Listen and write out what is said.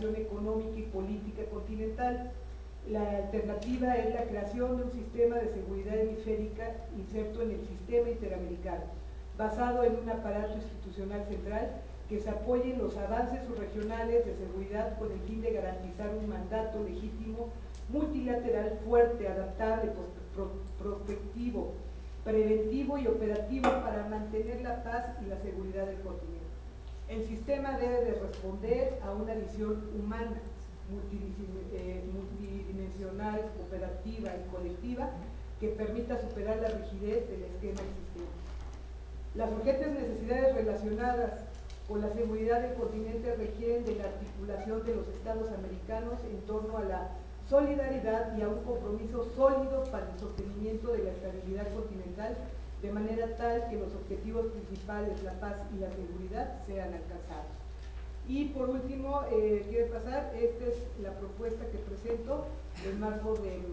integración económica y política continental. La alternativa es la creación de un sistema de seguridad hemisférica inserto en el sistema interamericano, basado en un aparato institucional central que se apoye en los avances subregionales de seguridad con el fin de garantizar un mandato legítimo, multilateral, fuerte, adaptable, prospectivo, preventivo y operativo para mantener la paz y la seguridad del continente. El sistema debe de responder a una visión humana, multidimensional, cooperativa y colectiva que permita superar la rigidez del esquema existente. Las urgentes necesidades relacionadas con la seguridad del continente requieren de la articulación de los Estados americanos en torno a la solidaridad y a un compromiso sólido para el sostenimiento de la estabilidad continental, de manera tal que los objetivos principales, la paz y la seguridad, sean alcanzados. Y por último, quiero pasar, esta es la propuesta que presento en marco del